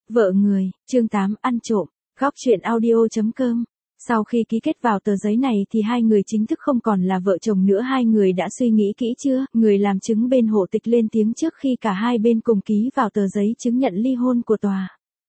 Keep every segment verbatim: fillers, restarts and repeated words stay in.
Vợ người, chương tám, ăn trộm, góc truyện audio.com. Sau khi ký kết vào tờ giấy này thì hai người chính thức không còn là vợ chồng nữa. Hai người đã suy nghĩ kỹ chưa? Người làm chứng bên hộ tịch lên tiếng trước khi cả hai bên cùng ký vào tờ giấy chứng nhận ly hôn của tòa.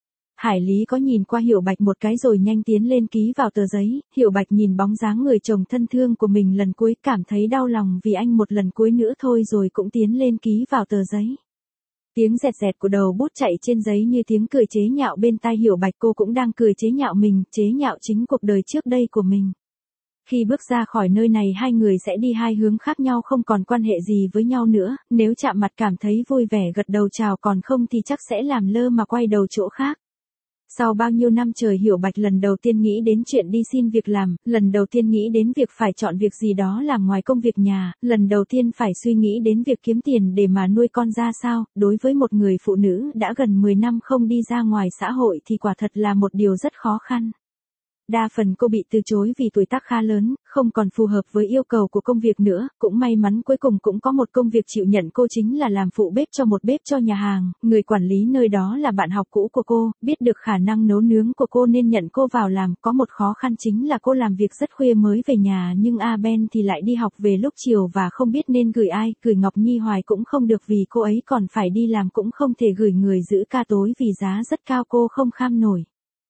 Hải Lý có nhìn qua Hiểu Bạch một cái rồi nhanh tiến lên ký vào tờ giấy. Hiểu Bạch nhìn bóng dáng người chồng thân thương của mình lần cuối cảm thấy đau lòng vì anh một lần cuối nữa thôi rồi cũng tiến lên ký vào tờ giấy. Tiếng rẹt rẹt của đầu bút chạy trên giấy như tiếng cười chế nhạo bên tai Hiểu Bạch. Cô cũng đang cười chế nhạo mình, chế nhạo chính cuộc đời trước đây của mình. Khi bước ra khỏi nơi này hai người sẽ đi hai hướng khác nhau, không còn quan hệ gì với nhau nữa. Nếu chạm mặt cảm thấy vui vẻ gật đầu chào, còn không thì chắc sẽ làm lơ mà quay đầu chỗ khác. Sau bao nhiêu năm trời Hiểu Bạch lần đầu tiên nghĩ đến chuyện đi xin việc làm, lần đầu tiên nghĩ đến việc phải chọn việc gì đó làm ngoài công việc nhà, lần đầu tiên phải suy nghĩ đến việc kiếm tiền để mà nuôi con ra sao. Đối với một người phụ nữ đã gần mười năm không đi ra ngoài xã hội thì quả thật là một điều rất khó khăn. Đa phần cô bị từ chối vì tuổi tác khá lớn, không còn phù hợp với yêu cầu của công việc nữa. Cũng may mắn cuối cùng cũng có một công việc chịu nhận cô, chính là làm phụ bếp cho một bếp cho nhà hàng. Người quản lý nơi đó là bạn học cũ của cô, biết được khả năng nấu nướng của cô nên nhận cô vào làm. Có một khó khăn chính là cô làm việc rất khuya mới về nhà, nhưng A Ben thì lại đi học về lúc chiều và không biết nên gửi ai. Gửi Ngọc Nhi hoài cũng không được vì cô ấy còn phải đi làm, cũng không thể gửi người giữ ca tối vì giá rất cao cô không kham nổi.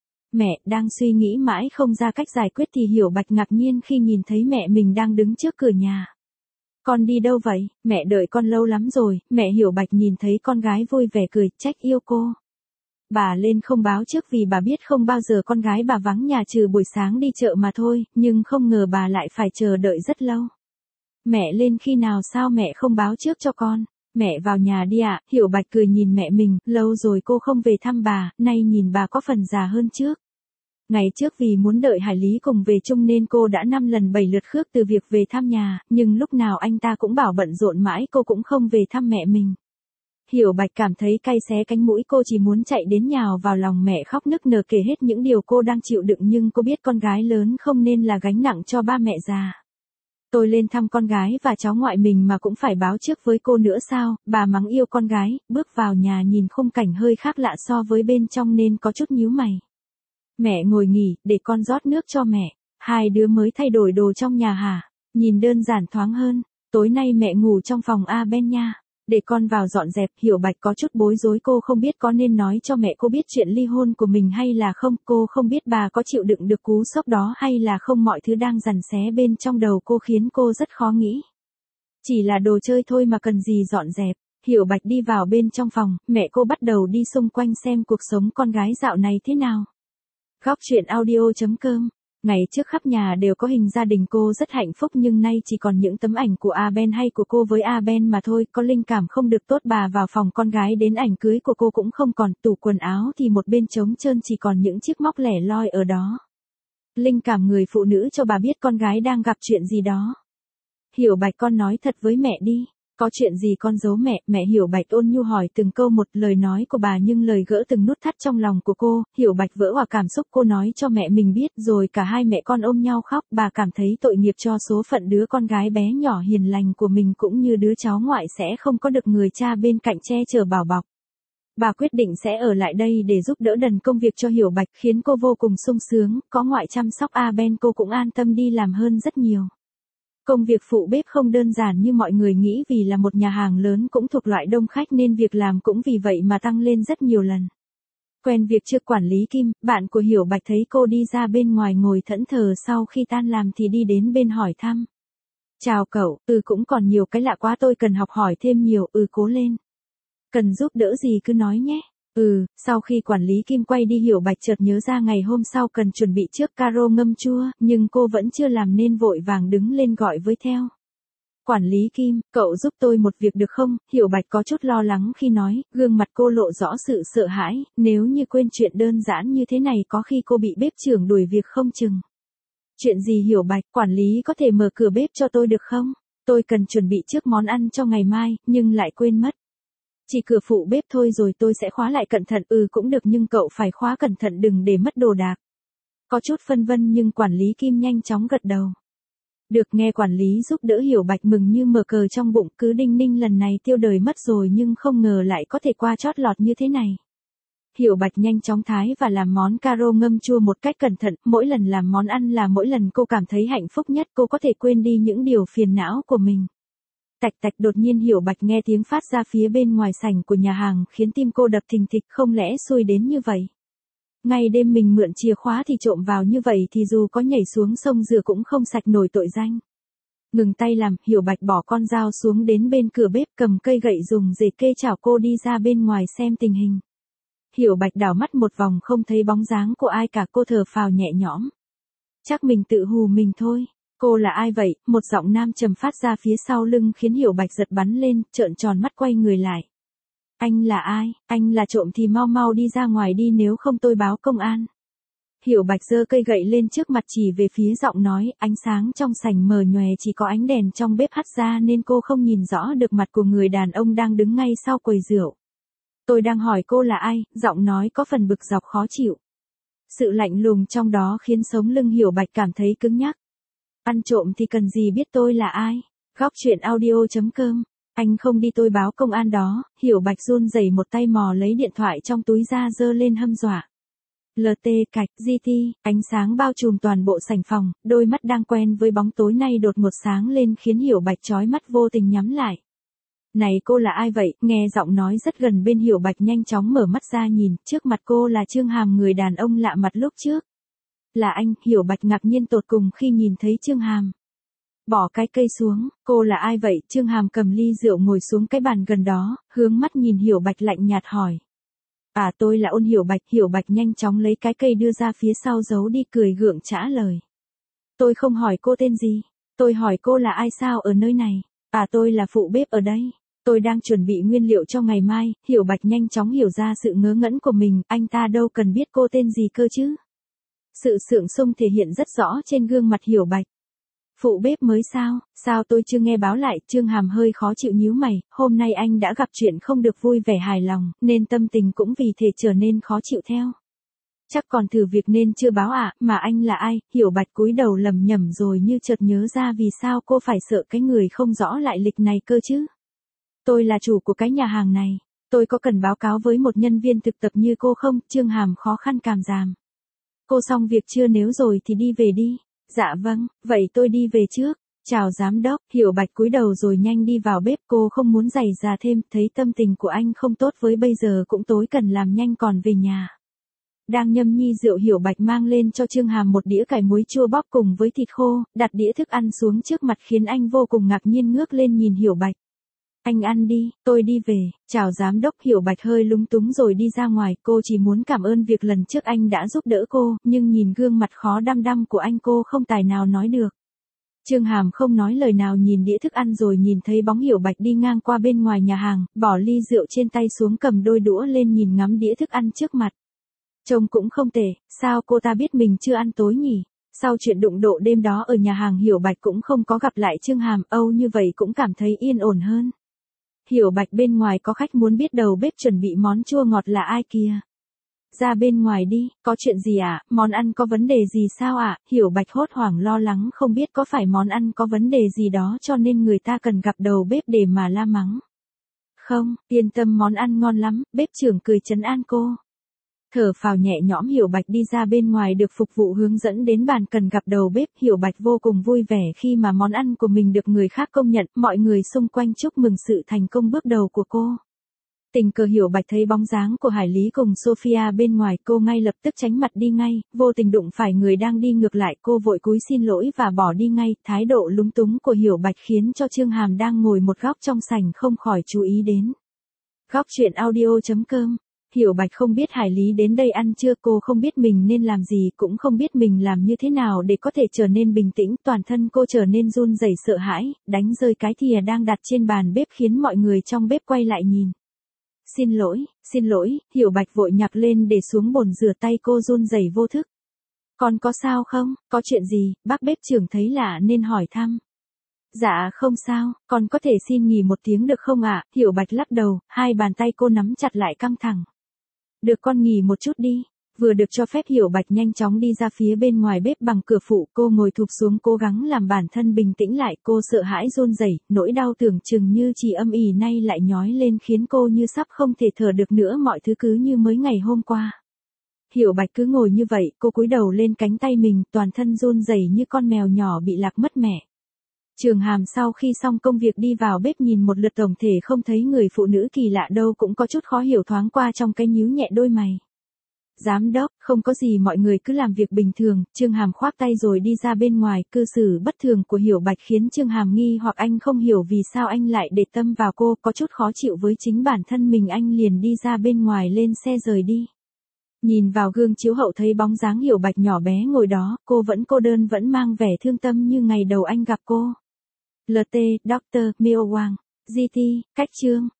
Mẹ đang suy nghĩ mãi không ra cách giải quyết thì Hiểu Bạch ngạc nhiên khi nhìn thấy mẹ mình đang đứng trước cửa nhà. Con đi đâu vậy? Mẹ đợi con lâu lắm rồi. Mẹ Hiểu Bạch nhìn thấy con gái vui vẻ cười, trách yêu cô. Bà lên không báo trước vì bà biết không bao giờ con gái bà vắng nhà trừ buổi sáng đi chợ mà thôi, nhưng không ngờ bà lại phải chờ đợi rất lâu. Mẹ lên khi nào sao mẹ không báo trước cho con? Mẹ vào nhà đi ạ. Hiểu Bạch cười nhìn mẹ mình, lâu rồi cô không về thăm bà, nay nhìn bà có phần già hơn trước. Ngày trước vì muốn đợi Hải Lý cùng về chung nên cô đã năm lần bảy lượt khước từ việc về thăm nhà, nhưng lúc nào anh ta cũng bảo bận rộn mãi cô cũng không về thăm mẹ mình. Hiểu Bạch cảm thấy cay xé cánh mũi, cô chỉ muốn chạy đến nhào vào lòng mẹ khóc nức nở kể hết những điều cô đang chịu đựng, nhưng cô biết con gái lớn không nên là gánh nặng cho ba mẹ già. Tôi lên thăm con gái và cháu ngoại mình mà cũng phải báo trước với cô nữa sao? Bà mắng yêu con gái, bước vào nhà nhìn khung cảnh hơi khác lạ so với bên trong nên có chút nhíu mày. Mẹ ngồi nghỉ, để con rót nước cho mẹ. Hai đứa mới thay đổi đồ trong nhà hả? Nhìn đơn giản thoáng hơn. Tối nay mẹ ngủ trong phòng A Ben nha. Để con vào dọn dẹp. Hiểu Bạch có chút bối rối, cô không biết có nên nói cho mẹ cô biết chuyện ly hôn của mình hay là không. Cô không biết bà có chịu đựng được cú sốc đó hay là không. Mọi thứ đang giằng xé bên trong đầu cô khiến cô rất khó nghĩ. Chỉ là đồ chơi thôi mà cần gì dọn dẹp. Hiểu Bạch đi vào bên trong phòng, mẹ cô bắt đầu đi xung quanh xem cuộc sống con gái dạo này thế nào. Góc truyện audio.com. Ngày trước khắp nhà đều có hình gia đình cô rất hạnh phúc, nhưng nay chỉ còn những tấm ảnh của A Ben hay của cô với A Ben mà thôi. Có linh cảm không được tốt, bà vào phòng con gái đến ảnh cưới của cô cũng không còn, tủ quần áo thì một bên trống trơn chỉ còn những chiếc móc lẻ loi ở đó. Linh cảm người phụ nữ cho bà biết con gái đang gặp chuyện gì đó. Hiểu Bạch, con nói thật với mẹ đi. Có chuyện gì con giấu mẹ? Mẹ Hiểu Bạch ôn nhu hỏi từng câu một lời nói của bà, nhưng lời gỡ từng nút thắt trong lòng của cô. Hiểu Bạch vỡ òa cảm xúc, cô nói cho mẹ mình biết, rồi cả hai mẹ con ôm nhau khóc. Bà cảm thấy tội nghiệp cho số phận đứa con gái bé nhỏ hiền lành của mình, cũng như đứa cháu ngoại sẽ không có được người cha bên cạnh che chở bảo bọc. Bà quyết định sẽ ở lại đây để giúp đỡ đần công việc cho Hiểu Bạch, khiến cô vô cùng sung sướng. Có ngoại chăm sóc A Ben cô cũng an tâm đi làm hơn rất nhiều. Công việc phụ bếp không đơn giản như mọi người nghĩ, vì là một nhà hàng lớn cũng thuộc loại đông khách nên việc làm cũng vì vậy mà tăng lên rất nhiều lần. Quen việc chưa? Quản lý Kim, bạn của Hiểu Bạch thấy cô đi ra bên ngoài ngồi thẫn thờ sau khi tan làm thì đi đến bên hỏi thăm. Chào cậu, ừ cũng còn nhiều cái lạ quá, tôi cần học hỏi thêm nhiều. Ừ cố lên. Cần giúp đỡ gì cứ nói nhé. Ừ, sau khi quản lý Kim quay đi Hiểu Bạch chợt nhớ ra ngày hôm sau cần chuẩn bị trước caro ngâm chua, nhưng cô vẫn chưa làm nên vội vàng đứng lên gọi với theo. Quản lý Kim, cậu giúp tôi một việc được không? Hiểu Bạch có chút lo lắng khi nói, gương mặt cô lộ rõ sự sợ hãi, nếu như quên chuyện đơn giản như thế này có khi cô bị bếp trưởng đuổi việc không chừng. Chuyện gì Hiểu Bạch? Quản lý có thể mở cửa bếp cho tôi được không? Tôi cần chuẩn bị trước món ăn cho ngày mai, nhưng lại quên mất. Chỉ cửa phụ bếp thôi rồi tôi sẽ khóa lại cẩn thận. Ừ cũng được, nhưng cậu phải khóa cẩn thận đừng để mất đồ đạc. Có chút phân vân nhưng quản lý Kim nhanh chóng gật đầu. Được, nghe quản lý giúp đỡ Hiểu Bạch mừng như mở cờ trong bụng, cứ đinh ninh lần này tiêu đời mất rồi nhưng không ngờ lại có thể qua chót lọt như thế này. Hiểu Bạch nhanh chóng thái và làm món caro ngâm chua một cách cẩn thận, mỗi lần làm món ăn là mỗi lần cô cảm thấy hạnh phúc nhất, cô có thể quên đi những điều phiền não của mình. Tạch tạch, đột nhiên Hiểu Bạch nghe tiếng phát ra phía bên ngoài sảnh của nhà hàng, khiến tim cô đập thình thịch, không lẽ xui đến như vậy. Ngay đêm mình mượn chìa khóa thì trộm vào như vậy thì dù có nhảy xuống sông rửa cũng không sạch nổi tội danh. Ngừng tay làm, Hiểu Bạch bỏ con dao xuống đến bên cửa bếp, cầm cây gậy dùng để kê chảo cô đi ra bên ngoài xem tình hình. Hiểu Bạch đảo mắt một vòng không thấy bóng dáng của ai cả, cô thở phào nhẹ nhõm. Chắc mình tự hù mình thôi. Cô là ai vậy? Một giọng nam trầm phát ra phía sau lưng khiến Hiểu Bạch giật bắn lên, trợn tròn mắt quay người lại. Anh là ai? Anh là trộm thì mau mau đi ra ngoài đi, nếu không tôi báo công an. Hiểu Bạch giơ cây gậy lên trước mặt chỉ về phía giọng nói, ánh sáng trong sảnh mờ nhòe, chỉ có ánh đèn trong bếp hắt ra nên cô không nhìn rõ được mặt của người đàn ông đang đứng ngay sau quầy rượu. Tôi đang hỏi cô là ai, giọng nói có phần bực dọc khó chịu. Sự lạnh lùng trong đó khiến sống lưng Hiểu Bạch cảm thấy cứng nhắc. Ăn trộm thì cần gì biết tôi là ai? Góc truyện audio chấm com. Anh không đi tôi báo công an đó. Hiểu Bạch run rẩy một tay mò lấy điện thoại trong túi ra giơ lên hăm dọa. lờ tê cạch, giê tê, ánh sáng bao trùm toàn bộ sảnh phòng, đôi mắt đang quen với bóng tối nay đột ngột sáng lên khiến Hiểu Bạch chói mắt vô tình nhắm lại. Này cô là ai vậy? Nghe giọng nói rất gần bên, Hiểu Bạch nhanh chóng mở mắt ra nhìn, trước mặt cô là Trương Hàm, người đàn ông lạ mặt lúc trước. Là anh, Hiểu Bạch ngạc nhiên tột cùng khi nhìn thấy Trương Hàm. Bỏ cái cây xuống, cô là ai vậy? Trương Hàm cầm ly rượu ngồi xuống cái bàn gần đó, hướng mắt nhìn Hiểu Bạch lạnh nhạt hỏi. À, tôi là Ôn Hiểu Bạch. Hiểu Bạch nhanh chóng lấy cái cây đưa ra phía sau giấu đi, cười gượng trả lời. Tôi không hỏi cô tên gì, tôi hỏi cô là ai, sao ở nơi này. À, tôi là phụ bếp ở đây. Tôi đang chuẩn bị nguyên liệu cho ngày mai. Hiểu Bạch nhanh chóng hiểu ra sự ngớ ngẩn của mình, anh ta đâu cần biết cô tên gì cơ chứ. Sự sượng sung thể hiện rất rõ trên gương mặt Hiểu Bạch. Phụ bếp mới sao? Sao tôi chưa nghe báo lại? Trương Hàm hơi khó chịu nhíu mày, hôm nay anh đã gặp chuyện không được vui vẻ hài lòng, nên tâm tình cũng vì thế trở nên khó chịu theo. Chắc còn thử việc nên chưa báo ạ, à, mà anh là ai? Hiểu Bạch cúi đầu lẩm nhẩm rồi như chợt nhớ ra vì sao cô phải sợ cái người không rõ lại lịch này cơ chứ. Tôi là chủ của cái nhà hàng này, tôi có cần báo cáo với một nhân viên thực tập như cô không? Trương Hàm khó khăn càm ràm. Cô xong việc chưa, nếu rồi thì đi về đi. Dạ vâng, vậy tôi đi về trước. Chào giám đốc. Hiểu Bạch cúi đầu rồi nhanh đi vào bếp, cô không muốn giày già thêm, thấy tâm tình của anh không tốt với bây giờ cũng tối, cần làm nhanh còn về nhà. Đang nhâm nhi rượu, Hiểu Bạch mang lên cho Trương Hàm một đĩa cải muối chua bóc cùng với thịt khô, đặt đĩa thức ăn xuống trước mặt khiến anh vô cùng ngạc nhiên ngước lên nhìn Hiểu Bạch. Anh ăn đi, tôi đi về. Chào giám đốc. Hiểu Bạch hơi lúng túng rồi đi ra ngoài, cô chỉ muốn cảm ơn việc lần trước anh đã giúp đỡ cô, nhưng nhìn gương mặt khó đăm đăm của anh cô không tài nào nói được. Trương Hàm không nói lời nào nhìn đĩa thức ăn rồi nhìn thấy bóng Hiểu Bạch đi ngang qua bên ngoài nhà hàng, bỏ ly rượu trên tay xuống, cầm đôi đũa lên nhìn ngắm đĩa thức ăn trước mặt. Trông cũng không tệ, sao cô ta biết mình chưa ăn tối nhỉ? Sau chuyện đụng độ đêm đó ở nhà hàng, Hiểu Bạch cũng không có gặp lại Trương Hàm, âu như vậy cũng cảm thấy yên ổn hơn. Hiểu Bạch, bên ngoài có khách muốn biết đầu bếp chuẩn bị món chua ngọt là ai kìa. Ra bên ngoài đi, có chuyện gì ạ? À? Món ăn có vấn đề gì sao ạ? À? Hiểu Bạch hốt hoảng lo lắng không biết có phải món ăn có vấn đề gì đó cho nên người ta cần gặp đầu bếp để mà la mắng. Không, yên tâm, món ăn ngon lắm, bếp trưởng cười trấn an cô. Thở phào nhẹ nhõm, Hiểu Bạch đi ra bên ngoài được phục vụ hướng dẫn đến bàn cần gặp đầu bếp. Hiểu Bạch vô cùng vui vẻ khi mà món ăn của mình được người khác công nhận, mọi người xung quanh chúc mừng sự thành công bước đầu của cô. Tình cờ Hiểu Bạch thấy bóng dáng của Hải Lý cùng Sophia bên ngoài, cô ngay lập tức tránh mặt đi ngay, vô tình đụng phải người đang đi ngược lại, cô vội cúi xin lỗi và bỏ đi ngay. Thái độ lúng túng của Hiểu Bạch khiến cho Trương Hàm đang ngồi một góc trong sảnh không khỏi chú ý đến. Góc truyện audio chấm com. Hiểu Bạch không biết Hải Lý đến đây ăn trưa, cô không biết mình nên làm gì, cũng không biết mình làm như thế nào để có thể trở nên bình tĩnh, toàn thân cô trở nên run rẩy sợ hãi, đánh rơi cái thìa đang đặt trên bàn bếp khiến mọi người trong bếp quay lại nhìn. Xin lỗi, xin lỗi, Hiểu Bạch vội nhặt lên để xuống bồn rửa tay, cô run rẩy vô thức. Con có sao không, có chuyện gì? Bác bếp trưởng thấy lạ nên hỏi thăm. Dạ không sao, con có thể xin nghỉ một tiếng được không ạ? À? Hiểu Bạch lắc đầu, hai bàn tay cô nắm chặt lại căng thẳng. Được, con nghỉ một chút đi. Vừa được cho phép Hiểu Bạch nhanh chóng đi ra phía bên ngoài bếp bằng cửa phụ, cô ngồi thụp xuống cố gắng làm bản thân bình tĩnh lại, cô sợ hãi run rẩy, nỗi đau tưởng chừng như chỉ âm ỉ nay lại nhói lên khiến cô như sắp không thể thở được nữa, mọi thứ cứ như mới ngày hôm qua. Hiểu Bạch cứ ngồi như vậy, cô cúi đầu lên cánh tay mình, toàn thân run rẩy như con mèo nhỏ bị lạc mất mẹ. Trường Hàm sau khi xong công việc đi vào bếp nhìn một lượt tổng thể không thấy người phụ nữ kỳ lạ đâu, cũng có chút khó hiểu thoáng qua trong cái nhíu nhẹ đôi mày. Giám đốc, không có gì, mọi người cứ làm việc bình thường. Trương Hàm khoác tay rồi đi ra bên ngoài, cư xử bất thường của Hiểu Bạch khiến Trương Hàm nghi hoặc anh không hiểu vì sao anh lại để tâm vào cô, có chút khó chịu với chính bản thân mình, anh liền đi ra bên ngoài lên xe rời đi. Nhìn vào gương chiếu hậu thấy bóng dáng Hiểu Bạch nhỏ bé ngồi đó, cô vẫn cô đơn, vẫn mang vẻ thương tâm như ngày đầu anh gặp cô. lờ tê, Doctor Miêu Wang, giê tê, cách chương.